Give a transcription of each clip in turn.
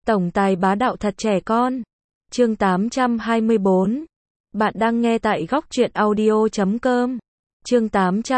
Tổng tài bá đạo thật trẻ con. Chương 824. Bạn đang nghe tại góc truyện audio.com. Chương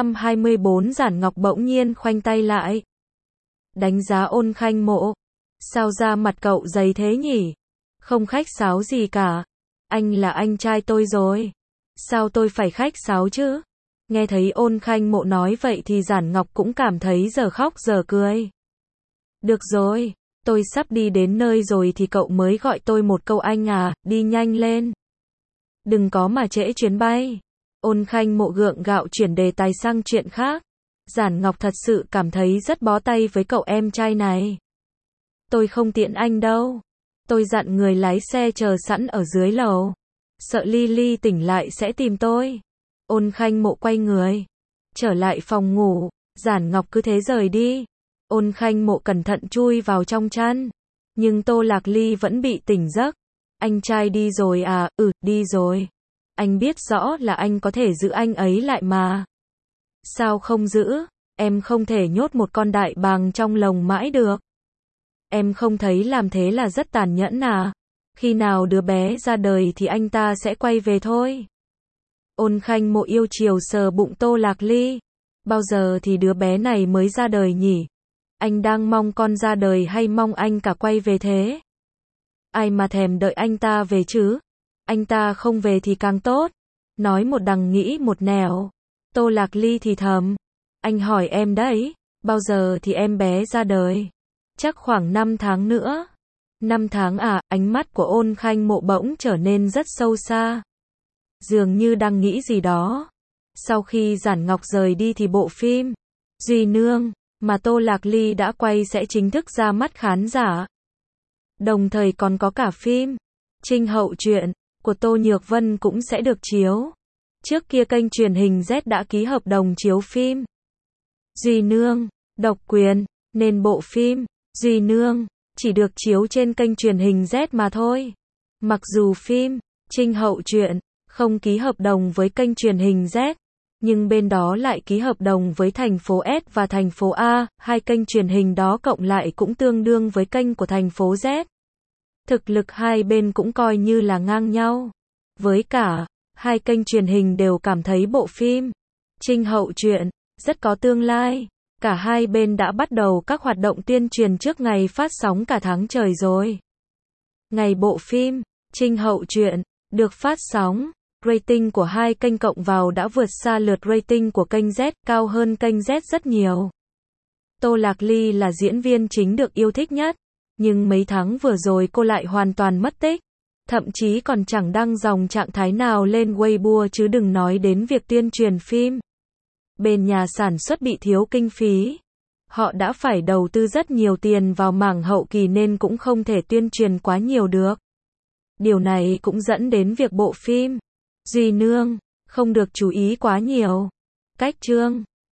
824. Giản Ngọc bỗng nhiên khoanh tay lại. Đánh giá Ôn Khanh Mộ. Sao da mặt cậu dày thế nhỉ? Không khách sáo gì cả. Anh là anh trai tôi rồi. Sao tôi phải khách sáo chứ? Nghe thấy Ôn Khanh Mộ nói vậy thì Giản Ngọc cũng cảm thấy giờ khóc giờ cười. Được rồi, tôi sắp đi đến nơi rồi thì cậu mới gọi tôi một câu anh à, đi nhanh lên. Đừng có mà trễ chuyến bay. Ôn Khanh Mộ gượng gạo chuyển đề tài sang chuyện khác. Giản Ngọc thật sự cảm thấy rất bó tay với cậu em trai này. Tôi không tiện anh đâu. Tôi dặn người lái xe chờ sẵn ở dưới lầu. Sợ Lily tỉnh lại sẽ tìm tôi. Ôn Khanh Mộ quay người. Trở lại phòng ngủ. Giản Ngọc cứ thế rời đi. Ôn Khanh Mộ cẩn thận chui vào trong chăn. Nhưng Tô Lạc Ly vẫn bị tỉnh giấc. Anh trai đi rồi à? Đi rồi. Anh biết rõ là anh có thể giữ anh ấy lại mà. Sao không giữ? Em không thể nhốt một con đại bàng trong lồng mãi được. Em không thấy làm thế là rất tàn nhẫn à? Khi nào đứa bé ra đời thì anh ta sẽ quay về thôi. Ôn Khanh Mộ yêu chiều sờ bụng Tô Lạc Ly. Bao giờ thì đứa bé này mới ra đời nhỉ? Anh đang mong con ra đời hay mong anh cả quay về thế? Ai mà thèm đợi anh ta về chứ? Anh ta không về thì càng tốt. Nói một đằng nghĩ một nẻo. Tô Lạc Ly thì thầm. Anh hỏi em đấy, bao giờ thì em bé ra đời? Chắc khoảng 5 tháng nữa. 5 tháng à? Ánh mắt của Ôn Khanh Mộ bỗng trở nên rất sâu xa. Dường như đang nghĩ gì đó. Sau khi Giản Ngọc rời đi thì bộ phim Duy Nương mà Tô Lạc Ly đã quay sẽ chính thức ra mắt khán giả. Đồng thời còn có cả phim Trinh Hậu Truyện của Tô Nhược Vân cũng sẽ được chiếu. Trước kia kênh truyền hình Z đã ký hợp đồng chiếu phim Duy Nương độc quyền, nên bộ phim Duy Nương chỉ được chiếu trên kênh truyền hình Z mà thôi. Mặc dù phim Trinh Hậu Truyện không ký hợp đồng với kênh truyền hình Z, nhưng bên đó lại ký hợp đồng với thành phố S và thành phố A, hai kênh truyền hình đó cộng lại cũng tương đương với kênh của thành phố Z. Thực lực hai bên cũng coi như là ngang nhau. Với cả, hai kênh truyền hình đều cảm thấy bộ phim Trinh Hậu Truyện rất có tương lai. Cả hai bên đã bắt đầu các hoạt động tuyên truyền trước ngày phát sóng cả tháng trời rồi. Ngày bộ phim Trinh Hậu Truyện được phát sóng, rating của hai kênh cộng vào đã vượt xa lượt rating của kênh Z, cao hơn kênh Z rất nhiều. Tô Lạc Ly là diễn viên chính được yêu thích nhất, nhưng mấy tháng vừa rồi cô lại hoàn toàn mất tích. Thậm chí còn chẳng đăng dòng trạng thái nào lên Weibo chứ đừng nói đến việc tuyên truyền phim. Bên nhà sản xuất bị thiếu kinh phí. Họ đã phải đầu tư rất nhiều tiền vào mảng hậu kỳ nên cũng không thể tuyên truyền quá nhiều được. Điều này cũng dẫn đến việc bộ phim Duy Nương không được chú ý quá nhiều. Cách chương